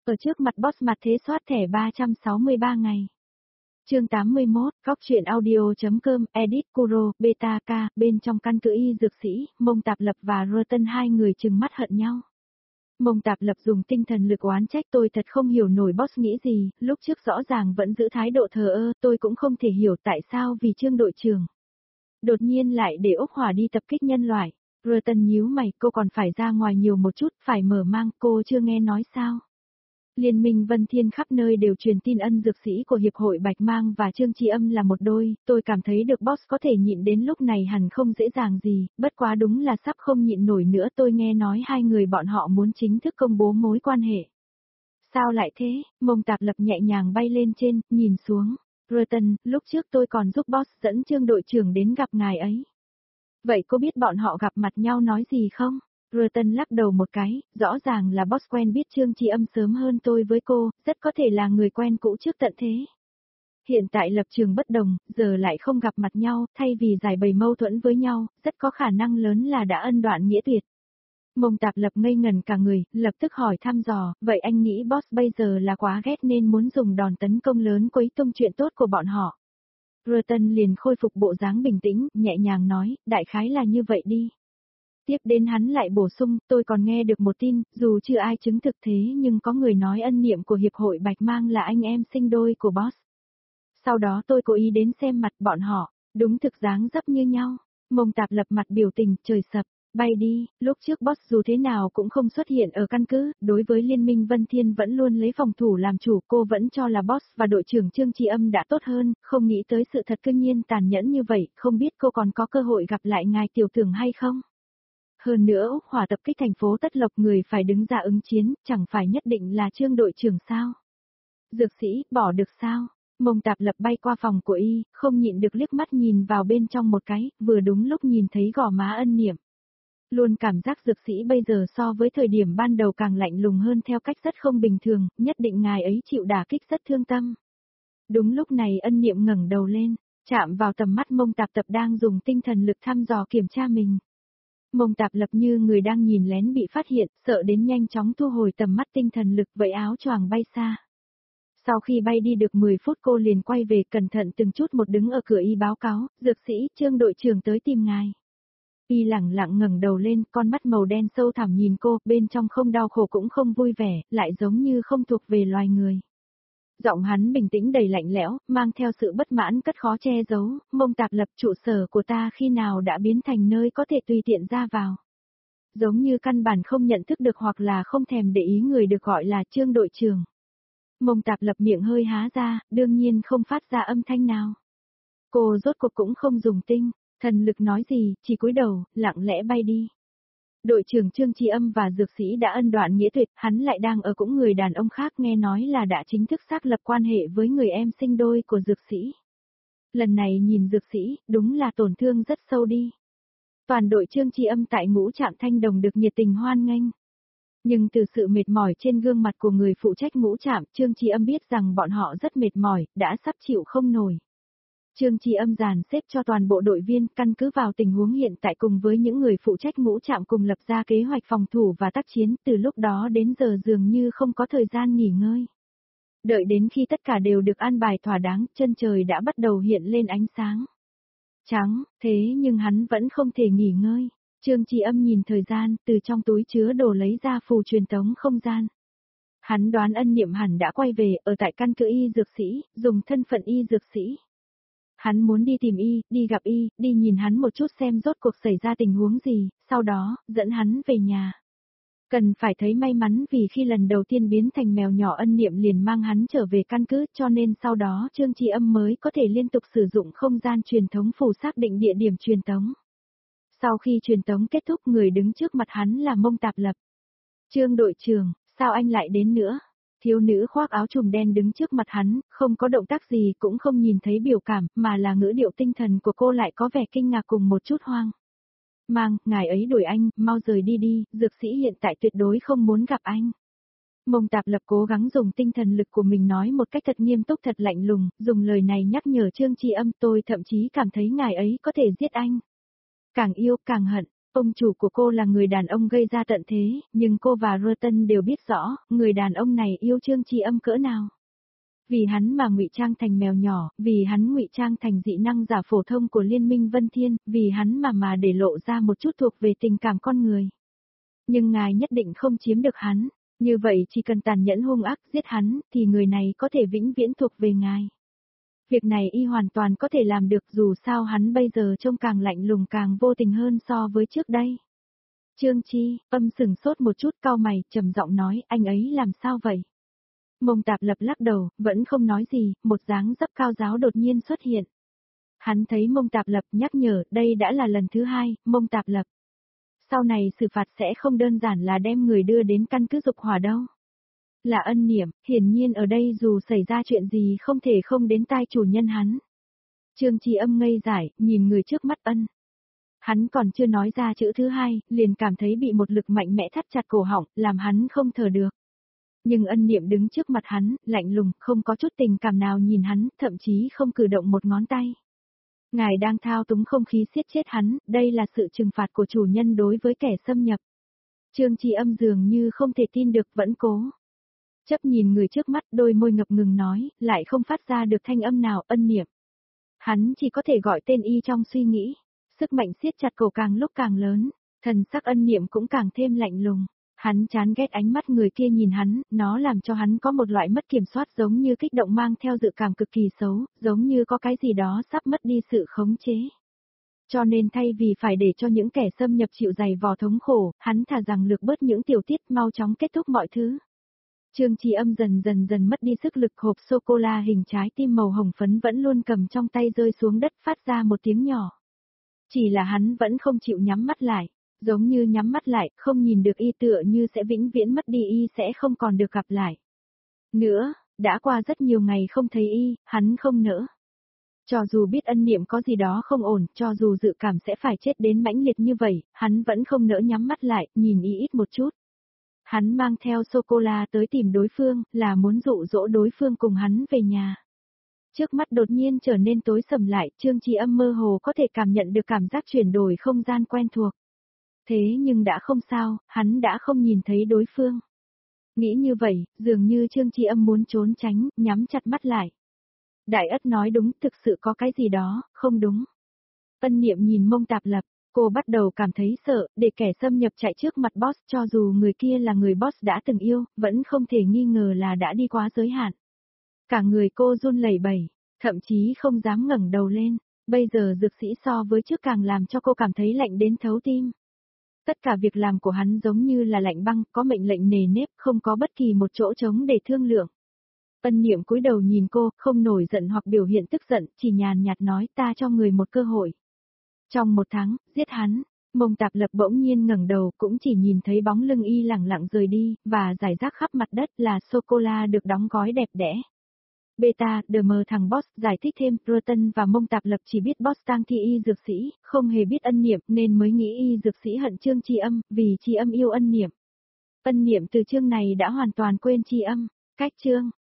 Ở trước mặt boss mặt thế soát thẻ 363 ngày. Chương 81, góc truyện audio.com, edit Kuro, beta K, bên trong căn cứ y dược sĩ, Mông Tạp Lập và Rotten hai người trừng mắt hận nhau. Mông Tạp Lập dùng tinh thần lực oán trách tôi thật không hiểu nổi boss nghĩ gì, lúc trước rõ ràng vẫn giữ thái độ thờ ơ, tôi cũng không thể hiểu tại sao vì Trương đội trưởng. Đột nhiên lại để ốc hỏa đi tập kích nhân loại. Rotten nhíu mày, cô còn phải ra ngoài nhiều một chút, phải mở mang, cô chưa nghe nói sao. Liên minh Vân Thiên khắp nơi đều truyền tin ân dược sĩ của Hiệp hội Bạch Mang và Trương Chi Âm là một đôi, tôi cảm thấy được boss có thể nhịn đến lúc này hẳn không dễ dàng gì, bất quá đúng là sắp không nhịn nổi nữa, tôi nghe nói hai người bọn họ muốn chính thức công bố mối quan hệ. Sao lại thế? Mông Tạp Lập nhẹ nhàng bay lên trên, nhìn xuống. Rotten, lúc trước tôi còn giúp boss dẫn Trương đội trưởng đến gặp ngài ấy. Vậy cô biết bọn họ gặp mặt nhau nói gì không? Rotten lắc đầu một cái, rõ ràng là boss quen biết Trương Chi Âm sớm hơn tôi với cô, rất có thể là người quen cũ trước tận thế. Hiện tại lập trường bất đồng, giờ lại không gặp mặt nhau, thay vì giải bày mâu thuẫn với nhau, rất có khả năng lớn là đã ân đoạn nghĩa tuyệt. Mông Tạp Lập ngây ngần cả người, lập tức hỏi thăm dò, vậy anh nghĩ boss bây giờ là quá ghét nên muốn dùng đòn tấn công lớn quấy tung chuyện tốt của bọn họ. Rotten liền khôi phục bộ dáng bình tĩnh, nhẹ nhàng nói, đại khái là như vậy đi. Tiếp đến hắn lại bổ sung, tôi còn nghe được một tin, dù chưa ai chứng thực thế nhưng có người nói ân niệm của Hiệp hội Bạch Mang là anh em sinh đôi của boss. Sau đó tôi cố ý đến xem mặt bọn họ, đúng thực dáng dấp như nhau. Mông Tạp Lập mặt biểu tình, trời sập, bay đi, lúc trước boss dù thế nào cũng không xuất hiện ở căn cứ, đối với Liên minh Vân Thiên vẫn luôn lấy phòng thủ làm chủ, cô vẫn cho là boss và đội trưởng Trương Chi Âm đã tốt hơn, không nghĩ tới sự thật cương nhiên tàn nhẫn như vậy, không biết cô còn có cơ hội gặp lại ngài tiểu tưởng hay không? Hơn nữa Úc Hỏa tập kích thành phố Tất Lộc người phải đứng ra ứng chiến, chẳng phải nhất định là Trương đội trưởng sao? Dược sĩ, bỏ được sao? Mông Tạp Lập bay qua phòng của y, không nhịn được liếc mắt nhìn vào bên trong một cái, vừa đúng lúc nhìn thấy gò má ân niệm. Luôn cảm giác dược sĩ bây giờ so với thời điểm ban đầu càng lạnh lùng hơn theo cách rất không bình thường, nhất định ngài ấy chịu đả kích rất thương tâm. Đúng lúc này ân niệm ngẩng đầu lên, chạm vào tầm mắt Mông Tạp Tập đang dùng tinh thần lực thăm dò kiểm tra mình. Mông Tạp Lập như người đang nhìn lén bị phát hiện, sợ đến nhanh chóng thu hồi tầm mắt tinh thần lực vẫy áo choàng bay xa. Sau khi bay đi được 10 phút cô liền quay về cẩn thận từng chút một đứng ở cửa y báo cáo, dược sĩ Trương đội trưởng tới tìm ngài. Y lẳng lặng ngẩng đầu lên, con mắt màu đen sâu thẳm nhìn cô, bên trong không đau khổ cũng không vui vẻ, lại giống như không thuộc về loài người. Giọng hắn bình tĩnh đầy lạnh lẽo, mang theo sự bất mãn cất khó che giấu, Mông Tạp Lập trụ sở của ta khi nào đã biến thành nơi có thể tùy tiện ra vào. Giống như căn bản không nhận thức được hoặc là không thèm để ý người được gọi là Trương đội trưởng. Mông Tạp Lập miệng hơi há ra, đương nhiên không phát ra âm thanh nào. Cô rốt cuộc cũng không dùng tinh thần lực nói gì, chỉ cúi đầu, lặng lẽ bay đi. Đội trưởng Trương Chi Âm và dược sĩ đã ân đoạn nghĩa tuyệt, hắn lại đang ở cũng người đàn ông khác nghe nói là đã chính thức xác lập quan hệ với người em sinh đôi của dược sĩ. Lần này nhìn dược sĩ, đúng là tổn thương rất sâu đi. Toàn đội Trương Chi Âm tại ngũ trạm Thanh Đồng được nhiệt tình hoan nghênh. Nhưng từ sự mệt mỏi trên gương mặt của người phụ trách ngũ trạm, Trương Chi Âm biết rằng bọn họ rất mệt mỏi, đã sắp chịu không nổi. Trương Chi Âm dàn xếp cho toàn bộ đội viên căn cứ vào tình huống hiện tại cùng với những người phụ trách ngũ trạm cùng lập ra kế hoạch phòng thủ và tác chiến, từ lúc đó đến giờ dường như không có thời gian nghỉ ngơi. Đợi đến khi tất cả đều được an bài thỏa đáng, chân trời đã bắt đầu hiện lên ánh sáng trắng, thế nhưng hắn vẫn không thể nghỉ ngơi. Trương Chi Âm nhìn thời gian, từ trong túi chứa đồ lấy ra phù truyền tống không gian. Hắn đoán ân niệm hẳn đã quay về, ở tại căn cứ y dược sĩ, dùng thân phận y dược sĩ. Hắn muốn đi tìm y, đi gặp y, đi nhìn hắn một chút xem rốt cuộc xảy ra tình huống gì, sau đó, dẫn hắn về nhà. Cần phải thấy may mắn vì khi lần đầu tiên biến thành mèo nhỏ ân niệm liền mang hắn trở về căn cứ cho nên sau đó Trương Chi Âm mới có thể liên tục sử dụng không gian truyền thống phù xác định địa điểm truyền tống. Sau khi truyền tống kết thúc người đứng trước mặt hắn là Mông Tạp Lập. Trương đội trưởng, sao anh lại đến nữa? Thiếu nữ khoác áo trùm đen đứng trước mặt hắn, không có động tác gì cũng không nhìn thấy biểu cảm, mà là ngữ điệu tinh thần của cô lại có vẻ kinh ngạc cùng một chút hoang. Mang, ngài ấy đuổi anh, mau rời đi đi, dược sĩ hiện tại tuyệt đối không muốn gặp anh. Mông Tạp Lập cố gắng dùng tinh thần lực của mình nói một cách thật nghiêm túc thật lạnh lùng, dùng lời này nhắc nhở Trương Chi Âm tôi thậm chí cảm thấy ngài ấy có thể giết anh. Càng yêu càng hận, Ông chủ của cô là người đàn ông gây ra tận thế, nhưng cô và Rotten đều biết rõ, người đàn ông này yêu Trương Chi Âm cỡ nào. Vì hắn mà ngụy trang thành mèo nhỏ, vì hắn ngụy trang thành dị năng giả phổ thông của Liên minh Vân Thiên, vì hắn mà để lộ ra một chút thuộc về tình cảm con người. Nhưng ngài nhất định không chiếm được hắn, như vậy chỉ cần tàn nhẫn hung ác giết hắn, thì người này có thể vĩnh viễn thuộc về ngài. Việc này y hoàn toàn có thể làm được, dù sao hắn bây giờ trông càng lạnh lùng càng vô tình hơn so với trước đây. Trương Chi Âm sừng sốt một chút, cau mày, trầm giọng nói, anh ấy làm sao vậy? Mông Tạp Lập lắc đầu, vẫn không nói gì, một dáng dấp cao giáo đột nhiên xuất hiện. Hắn thấy Mông Tạp Lập, nhắc nhở, đây đã là lần thứ 2, Mông Tạp Lập. Sau này xử phạt sẽ không đơn giản là đem người đưa đến căn cứ dục hỏa đâu. Là Ân Niệm, hiển nhiên ở đây dù xảy ra chuyện gì không thể không đến tai chủ nhân hắn. Trương Chi Âm ngây dại, nhìn người trước mắt Ân. Hắn còn chưa nói ra chữ thứ 2, liền cảm thấy bị một lực mạnh mẽ thắt chặt cổ họng, làm hắn không thở được. Nhưng Ân Niệm đứng trước mặt hắn, lạnh lùng, không có chút tình cảm nào nhìn hắn, thậm chí không cử động một ngón tay. Ngài đang thao túng không khí siết chết hắn, đây là sự trừng phạt của chủ nhân đối với kẻ xâm nhập. Trương Chi Âm dường như không thể tin được, vẫn cố. Chấp nhìn người trước mắt, đôi môi ngập ngừng nói, lại không phát ra được thanh âm nào. Ân Niệm. Hắn chỉ có thể gọi tên y trong suy nghĩ. Sức mạnh siết chặt cổ càng lúc càng lớn, thần sắc Ân Niệm cũng càng thêm lạnh lùng. Hắn chán ghét ánh mắt người kia nhìn hắn, nó làm cho hắn có một loại mất kiểm soát, giống như kích động mang theo dự cảm cực kỳ xấu, giống như có cái gì đó sắp mất đi sự khống chế. Cho nên thay vì phải để cho những kẻ xâm nhập chịu dày vò thống khổ, hắn thà rằng lược bớt những tiểu tiết, mau chóng kết thúc mọi thứ. Trương Chi Âm dần mất đi sức lực, hộp sô-cô-la hình trái tim màu hồng phấn vẫn luôn cầm trong tay rơi xuống đất, phát ra một tiếng nhỏ. Chỉ là hắn vẫn không chịu nhắm mắt lại, giống như nhắm mắt lại, không nhìn được y, tựa như sẽ vĩnh viễn mất đi y, sẽ không còn được gặp lại. Nữa, đã qua rất nhiều ngày không thấy y, hắn không nỡ. Cho dù biết Ân Niệm có gì đó không ổn, cho dù dự cảm sẽ phải chết đến mãnh liệt như vậy, hắn vẫn không nỡ nhắm mắt lại, nhìn y ít một chút. Hắn mang theo sô-cô-la tới tìm đối phương, là muốn dụ dỗ đối phương cùng hắn về nhà. Trước mắt đột nhiên trở nên tối sầm lại, Trương Chi Âm mơ hồ có thể cảm nhận được cảm giác chuyển đổi không gian quen thuộc. Thế nhưng đã không sao, hắn đã không nhìn thấy đối phương. Nghĩ như vậy, dường như Trương Chi Âm muốn trốn tránh, nhắm chặt mắt lại. Đại Ất nói đúng, thực sự có cái gì đó, không đúng. Ân Niệm nhìn Mông Tạp Lập, cô bắt đầu cảm thấy sợ, để kẻ xâm nhập chạy trước mặt boss, cho dù người kia là người boss đã từng yêu, vẫn không thể nghi ngờ là đã đi quá giới hạn. Cả người cô run lẩy bẩy, thậm chí không dám ngẩng đầu lên, bây giờ dược sĩ so với trước càng làm cho cô cảm thấy lạnh đến thấu tim. Tất cả việc làm của hắn giống như là lạnh băng, có mệnh lệnh nề nếp, không có bất kỳ một chỗ trống để thương lượng. Ân Niệm cúi đầu nhìn cô, không nổi giận hoặc biểu hiện tức giận, chỉ nhàn nhạt nói, ta cho người một cơ hội. Trong 1 tháng, giết hắn. Mông Tạp Lập bỗng nhiên ngẩng đầu, cũng chỉ nhìn thấy bóng lưng y lẳng lặng rời đi, và rải rác khắp mặt đất là sô-cô-la được đóng gói đẹp đẽ. Beta, The Mờ thằng boss, giải thích thêm, Rotten và Mông Tạp Lập chỉ biết boss tang thi y dược sĩ, không hề biết Ân Niệm, nên mới nghĩ y dược sĩ hận Trương Chi Âm, vì Chi Âm yêu Ân Niệm. Ân Niệm từ chương này đã hoàn toàn quên Chi Âm. Cách chương